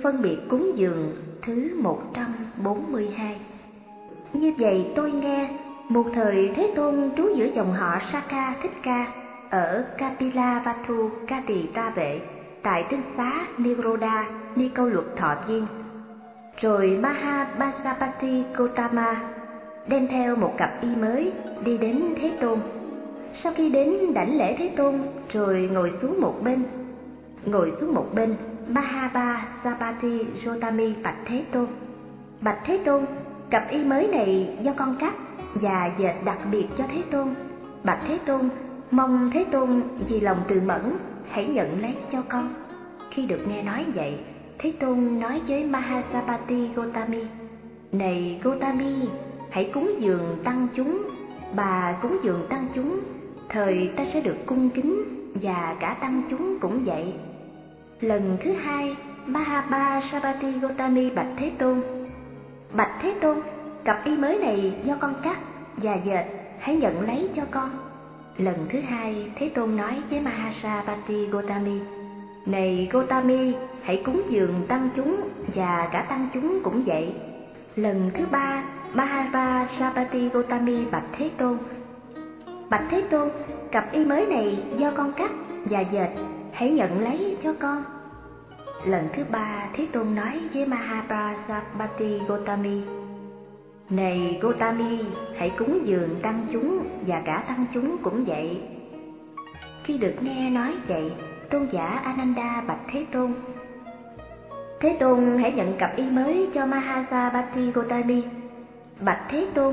phân biệt cúng dường thứ 142. Như vậy tôi nghe, một thời Thế Tôn trú giữa dòng họ Sakha Thích Ca ở Kapilavatthu Ca Tỳ Ta Vệ tại tinh xá Niroda Ni Câu Luật Thọ Viên. Rồi Mahabasapati Gotama đem theo một cặp y mới đi đến Thế Tôn. Sau khi đến đảnh lễ Thế Tôn rồi ngồi xuống một bên, Mahabasapati Gotami bạch Thế Tôn: Bạch Thế Tôn, cặp y mới này do con cắt và dệt đặc biệt cho Thế Tôn. Bạch Thế Tôn, mong Thế Tôn vì lòng từ mẫn hãy nhận lấy cho con. Khi được nghe nói vậy, Thế Tôn nói với Mahasapati Gotami: Này Gotami, hãy cúng dường tăng chúng. Bà cúng dường tăng chúng, thời ta sẽ được cung kính, và cả tăng chúng cũng vậy. Lần thứ hai, Mahasapati Gotami bạch Thế Tôn: Bạch Thế Tôn, cặp y mới này do con cắt và dệt, hãy nhận lấy cho con. Lần thứ hai, Thế Tôn nói với Mahasapati Gotami: Này Gotami, hãy cúng dường tăng chúng, và cả tăng chúng cũng vậy. Lần thứ ba, Mahasapati Gotami bạch Thế Tôn: Bạch Thế Tôn, cặp y mới này do con cắt và dệt, hãy nhận lấy cho con. Lần thứ ba, Thế Tôn nói với Mahasapati Gotami: Này Gotami, hãy cúng dường tăng chúng, và cả tăng chúng cũng vậy. Khi được nghe nói vậy, tôn giả Ananda bạch Thế Tôn: Thế Tôn hãy nhận cặp y mới cho Mahasapati Gotami. Bạch Thế Tôn,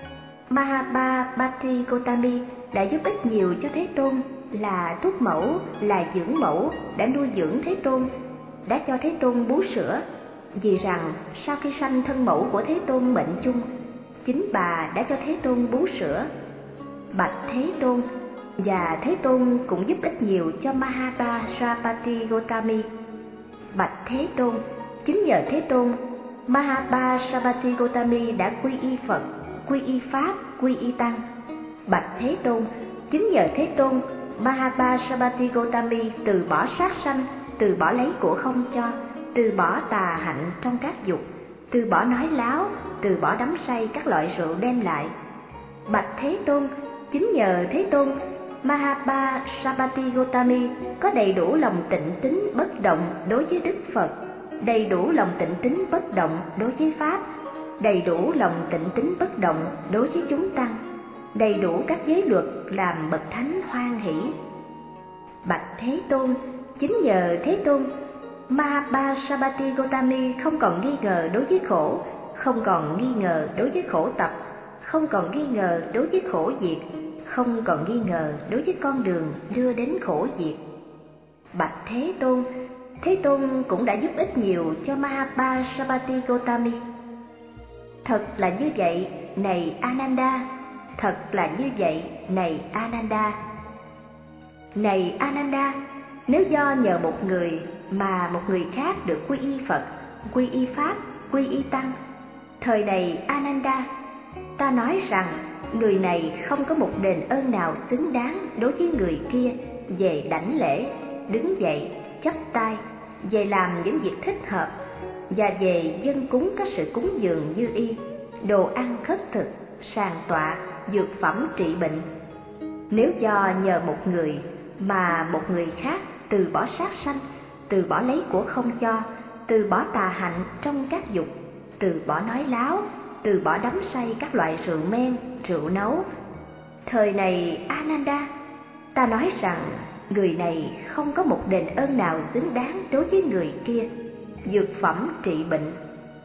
Mahasapati Gotami đã giúp ích nhiều cho Thế Tôn, là thúc mẫu, là dưỡng mẫu, đã nuôi dưỡng Thế Tôn, đã cho Thế Tôn bú sữa. Vì rằng sau khi sanh thân mẫu của Thế Tôn mệnh chung, chính bà đã cho Thế Tôn bú sữa. Bạch Thế Tôn, và Thế Tôn cũng giúp ích nhiều cho Mahasapati Gotami. Bạch Thế Tôn, chính nhờ Thế Tôn, Mahasapati Gotami đã quy y Phật, quy y Pháp, quy y Tăng. Bạch Thế Tôn, chính nhờ Thế Tôn, Mahasapati Gotami từ bỏ sát sanh, từ bỏ lấy của không cho, từ bỏ tà hạnh trong các dục, từ bỏ nói láo, từ bỏ đắm say các loại rượu đem lại. Bạch Thế Tôn, chính nhờ Thế Tôn, Mahasapati Gotami có đầy đủ lòng tịnh tín bất động đối với Đức Phật, đầy đủ lòng tịnh tín bất động đối với Pháp, đầy đủ lòng tịnh tín bất động đối với chúng tăng, đầy đủ các giới luật làm bậc thánh hoan hỷ. Bạch Thế Tôn, chính nhờ Thế Tôn, Mahasapati Gotami không còn nghi ngờ đối với khổ, không còn nghi ngờ đối với khổ tập, không còn nghi ngờ đối với khổ diệt, không còn nghi ngờ đối với con đường đưa đến khổ diệt. Bạch Thế Tôn, Thế Tôn cũng đã giúp ích nhiều cho Mahasapati Gotami. Thật là như vậy, này Ananda, thật là như vậy, này Ananda. Này Ananda, nếu do nhờ một người mà một người khác được quy y Phật, quy y Pháp, quy y Tăng, thời này Ananda, ta nói rằng người này không có một đền ơn nào xứng đáng đối với người kia về đảnh lễ, đứng dậy, chắp tay, về làm những việc thích hợp, và về dâng cúng các sự cúng dường như y, đồ ăn khất thực, sàng tọa, dược phẩm trị bệnh. Nếu do nhờ một người mà một người khác từ bỏ sát sanh, từ bỏ lấy của không cho, từ bỏ tà hạnh trong các dục, từ bỏ nói láo, từ bỏ đắm say các loại rượu men, rượu nấu, thời này Ananda, ta nói rằng người này không có một đền ơn nào xứng đáng đối với người kia, dược phẩm trị bệnh.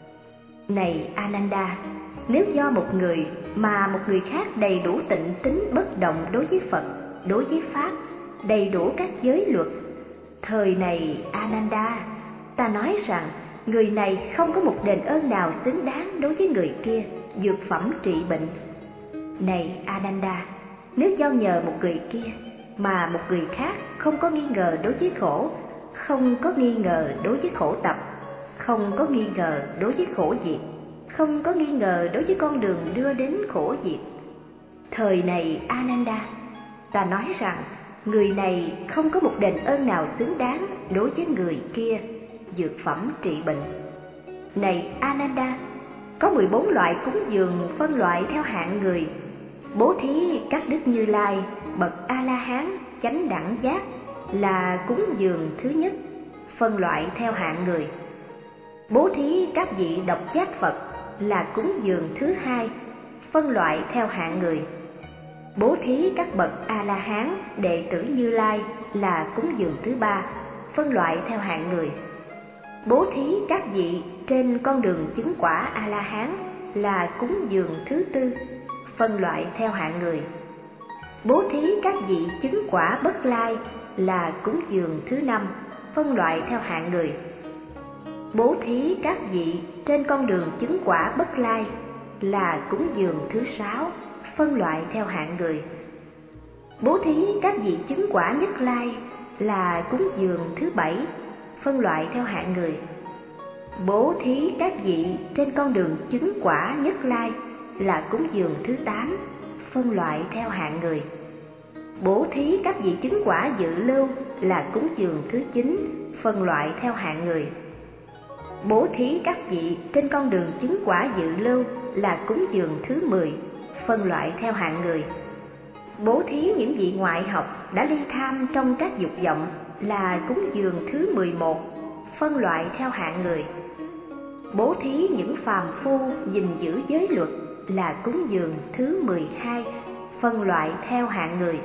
Này Ananda, nếu do một người mà một người khác đầy đủ tịnh tín bất động đối với Phật, đối với Pháp, đầy đủ các giới luật, thời này Ananda, ta nói rằng người này không có một đền ơn nào xứng đáng đối với người kia, dược phẩm trị bệnh. Này Ananda, nếu do nhờ một người kia mà một người khác không có nghi ngờ đối với khổ, không có nghi ngờ đối với khổ tập, không có nghi ngờ đối với khổ diệt, không có nghi ngờ đối với con đường đưa đến khổ diệt, thời này Ananda, ta nói rằng người này không có một đền ơn nào xứng đáng đối với người kia, dược phẩm trị bệnh. Này Ananda, có 14 loại cúng dường phân loại theo hạng người. Bố thí các đức Như Lai, bậc A-la-hán, chánh đẳng giác là cúng dường thứ nhất, phân loại theo hạng người. Bố thí các vị độc giác Phật là cúng dường thứ hai, phân loại theo hạng người. Bố thí các bậc A-la-hán, đệ tử Như Lai là cúng dường thứ ba, phân loại theo hạng người. Bố thí các vị trên con đường chứng quả A-la-hán là cúng dường thứ tư, phân loại theo hạng người. Bố thí các vị chứng quả Bất Lai là cúng dường thứ năm, phân loại theo hạng người. Bố thí các vị trên con đường chứng quả Bất Lai là cúng dường thứ sáu, phân loại theo hạng người. Bố thí các vị chứng quả Nhất Lai là cúng dường thứ bảy, phân loại theo hạng người. Bố thí các vị trên con đường chứng quả Nhất Lai là cúng dường thứ 8, phân loại theo hạng người. Bố thí các vị chứng quả Dự Lưu là cúng dường thứ 9, phân loại theo hạng người. Bố thí các vị trên con đường chứng quả Dự Lưu là cúng dường thứ 10, phân loại theo hạng người. Bố thí những vị ngoại học đã ly tham trong các dục vọng là cúng dường thứ 11, phân loại theo hạng người. Bố thí những phàm phu gìn giữ giới luật là cúng dường thứ 12, phân loại theo hạng người.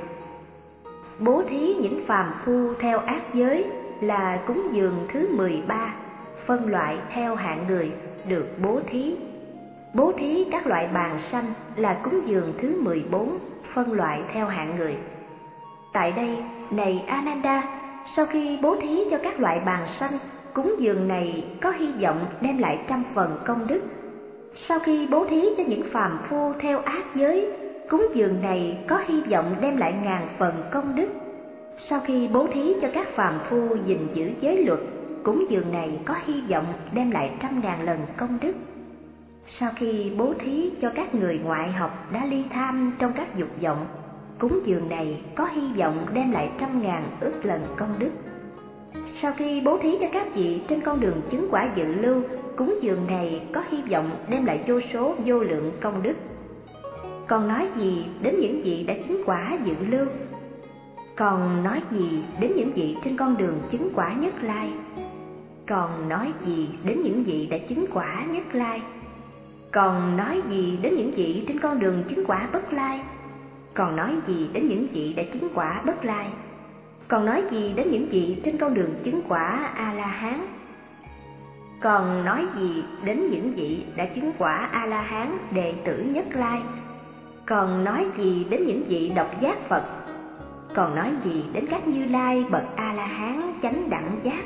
Bố thí những phàm phu theo ác giới là cúng dường thứ 13, phân loại theo hạng người được bố thí. Bố thí các loại bàng sanh là cúng dường thứ 14, phân loại theo hạng người. Tại đây, này Ananda, sau khi bố thí cho các loại bàng sanh, cúng dường này có hy vọng đem lại 100 phần công đức. Sau khi bố thí cho những phàm phu theo ác giới, cúng dường này có hy vọng đem lại 1000 phần công đức. Sau khi bố thí cho các phàm phu gìn giữ giới luật, cúng dường này có hy vọng đem lại 100.000 lần công đức. Sau khi bố thí cho các người ngoại học đã ly tham trong các dục vọng, cúng dường này có hy vọng đem lại 100.000 ức lần công đức. Sau khi bố thí cho các vị trên con đường chứng quả Dự Lưu, cúng dường này có hy vọng đem lại vô số vô lượng công đức. Còn nói gì đến những vị đã chứng quả Dự Lưu? Còn nói gì đến những vị trên con đường chứng quả Nhất Lai? Còn nói gì đến những vị đã chứng quả Nhất Lai? Còn nói gì đến những vị trên con đường chứng quả Bất Lai? Còn nói gì đến những vị đã chứng quả Bất Lai? Còn nói gì đến những vị trên con đường chứng quả A-la-hán? Còn nói gì đến những vị đã chứng quả A-la-hán đệ tử Nhất Lai? Còn nói gì đến những vị độc giác Phật? Còn nói gì đến các Như Lai bậc A-la-hán chánh đẳng giác?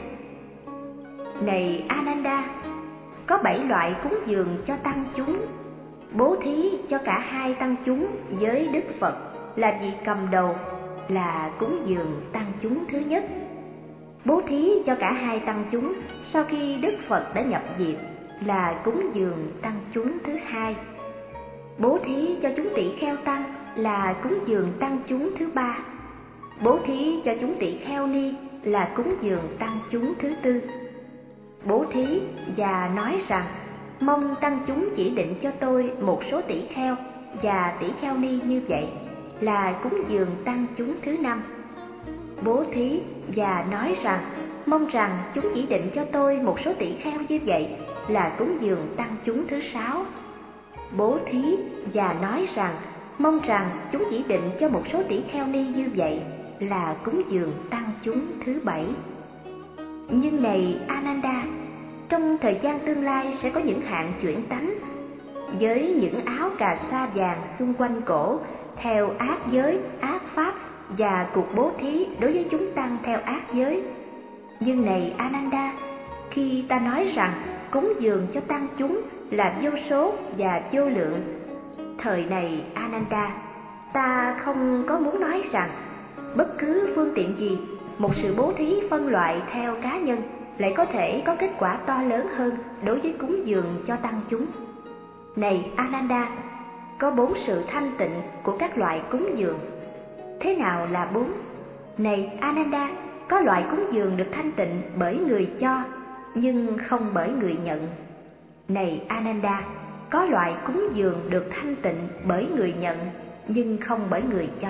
Này Ananda, có 7 loại cúng dường cho tăng chúng. Bố thí cho cả 2 tăng chúng với Đức Phật là vị cầm đầu là cúng dường tăng chúng thứ nhất. Bố thí cho cả 2 tăng chúng sau khi Đức Phật đã nhập diệt là cúng dường tăng chúng thứ hai. Bố thí cho chúng tỷ kheo tăng là cúng dường tăng chúng thứ ba. Bố thí cho chúng tỷ kheo ni là cúng dường tăng chúng thứ tư. Bố thí và nói rằng mong tăng chúng chỉ định cho tôi một số tỷ kheo và tỷ kheo ni như vậy là cúng dường tăng chúng thứ năm. Bố thí và nói rằng mong rằng chúng chỉ định cho tôi một số tỷ kheo như vậy là cúng dường tăng chúng thứ sáu. Bố thí và nói rằng mong rằng chúng chỉ định cho một số tỷ kheo ni như vậy là cúng dường tăng chúng thứ bảy. Nhưng này Ananda, trong thời gian tương lai sẽ có những hạng chuyển tánh với những áo cà sa vàng xung quanh cổ theo ác giới, ác pháp và cuộc bố thí đối với chúng tăng theo ác giới. Nhưng này Ananda, khi ta nói rằng cúng dường cho tăng chúng là vô số và vô lượng, thời này Ananda, ta không có muốn nói rằng bất cứ phương tiện gì, một sự bố thí phân loại theo cá nhân lại có thể có kết quả to lớn hơn đối với cúng dường cho tăng chúng. Này Ananda, có 4 sự thanh tịnh của các loại cúng dường. Thế nào là 4? Này Ananda, có loại cúng dường được thanh tịnh bởi người cho, nhưng không bởi người nhận. Này Ananda, có loại cúng dường được thanh tịnh bởi người nhận, nhưng không bởi người cho.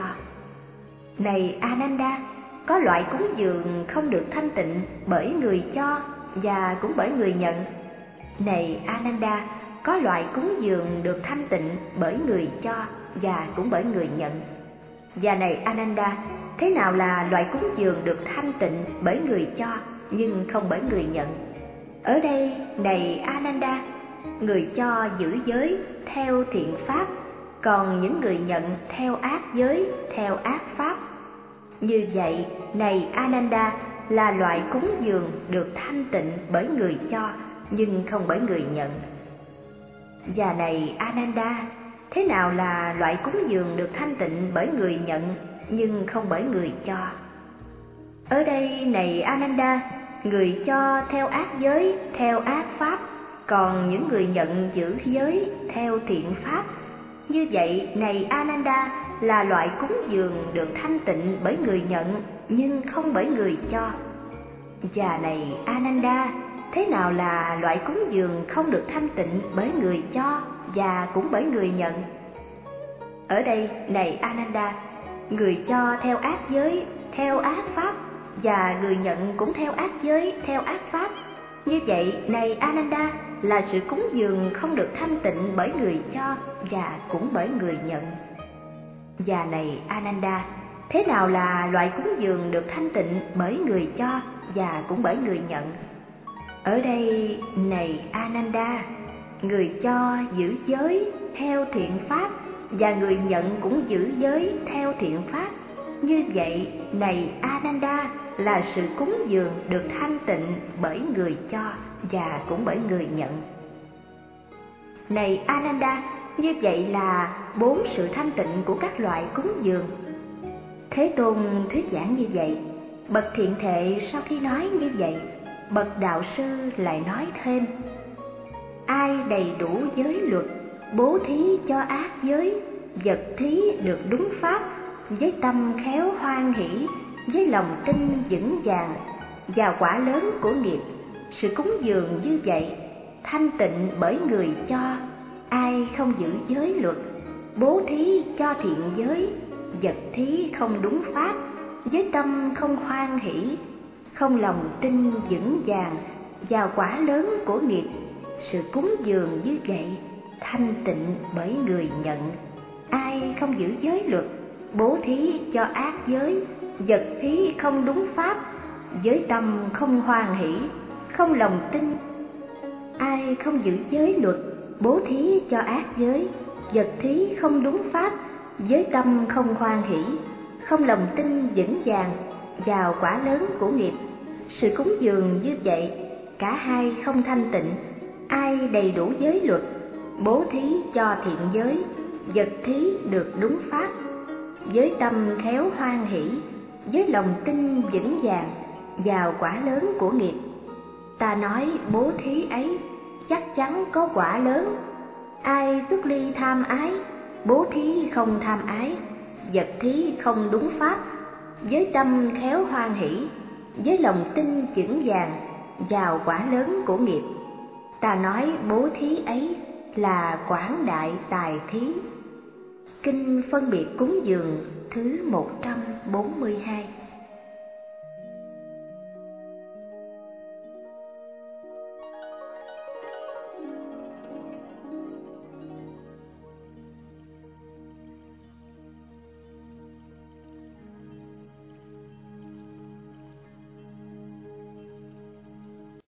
Này Ananda, có loại cúng dường không được thanh tịnh bởi người cho và cũng bởi người nhận. Này Ananda, có loại cúng dường được thanh tịnh bởi người cho và cũng bởi người nhận. Và này Ananda, thế nào là loại cúng dường được thanh tịnh bởi người cho nhưng không bởi người nhận? Ở đây, này Ananda, người cho giữ giới theo thiện pháp, còn những người nhận theo ác giới, theo ác pháp. Như vậy, này Ananda, là loại cúng dường được thanh tịnh bởi người cho nhưng không bởi người nhận. Và này Ananda, thế nào là loại cúng dường được thanh tịnh bởi người nhận nhưng không bởi người cho? Ở đây, này Ananda, người cho theo ác giới, theo ác pháp, còn những người nhận giữ giới theo thiện pháp. Như vậy, này Ananda, là loại cúng dường được thanh tịnh bởi người nhận nhưng không bởi người cho. Và này Ananda, thế nào là loại cúng dường không được thanh tịnh bởi người cho và cũng bởi người nhận? Ở đây, này Ananda, người cho theo ác giới, theo ác pháp, và người nhận cũng theo ác giới, theo ác pháp. Như vậy, này Ananda, là sự cúng dường không được thanh tịnh bởi người cho và cũng bởi người nhận. Và này Ananda, thế nào là loại cúng dường được thanh tịnh bởi người cho và cũng bởi người nhận? Ở đây, này Ananda, người cho giữ giới theo thiện pháp và người nhận cũng giữ giới theo thiện pháp. Như vậy, này Ananda, là sự cúng dường được thanh tịnh bởi người cho và cũng bởi người nhận. Này Ananda, như vậy là 4 sự thanh tịnh của các loại cúng dường. Thế Tôn thuyết giảng như vậy. Bậc thiện thệ sau khi nói như vậy, bậc đạo sư lại nói thêm: ai đầy đủ giới luật, bố thí cho ác giới, vật thí được đúng pháp, với tâm khéo hoan hỷ, với lòng tin vững vàng, vào quả lớn của nghiệp. Sự cúng dường như vậy, thanh tịnh bởi người cho, ai không giữ giới luật, bố thí cho thiện giới, vật thí không đúng pháp, với tâm không hoan hỷ, không lòng tin vững vàng, vào quả lớn của nghiệp. Sự cúng dường như vậy, thanh tịnh bởi người nhận, ai không giữ giới luật, bố thí cho ác giới, vật thí không đúng pháp, với tâm không hoan hỷ, không lòng tin. Ai không giữ giới luật, bố thí cho ác giới, vật thí không đúng pháp, với tâm không hoan hỷ, không lòng tin vững vàng, vào quả lớn của nghiệp. Sự cúng dường như vậy, cả hai không thanh tịnh. Ai đầy đủ giới luật, bố thí cho thiện giới, vật thí được đúng pháp, với tâm khéo hoan hỷ, với lòng tin vững vàng, vào quả lớn của nghiệp. Ta nói bố thí ấy chắc chắn có quả lớn. Ai xuất ly tham ái, bố thí không tham ái, vật thí không đúng pháp, với tâm khéo hoan hỷ, với lòng tin vững vàng, vào quả lớn của nghiệp. Ta nói bố thí ấy là quảng đại tài thí. Kinh phân biệt cúng dường thứ 142.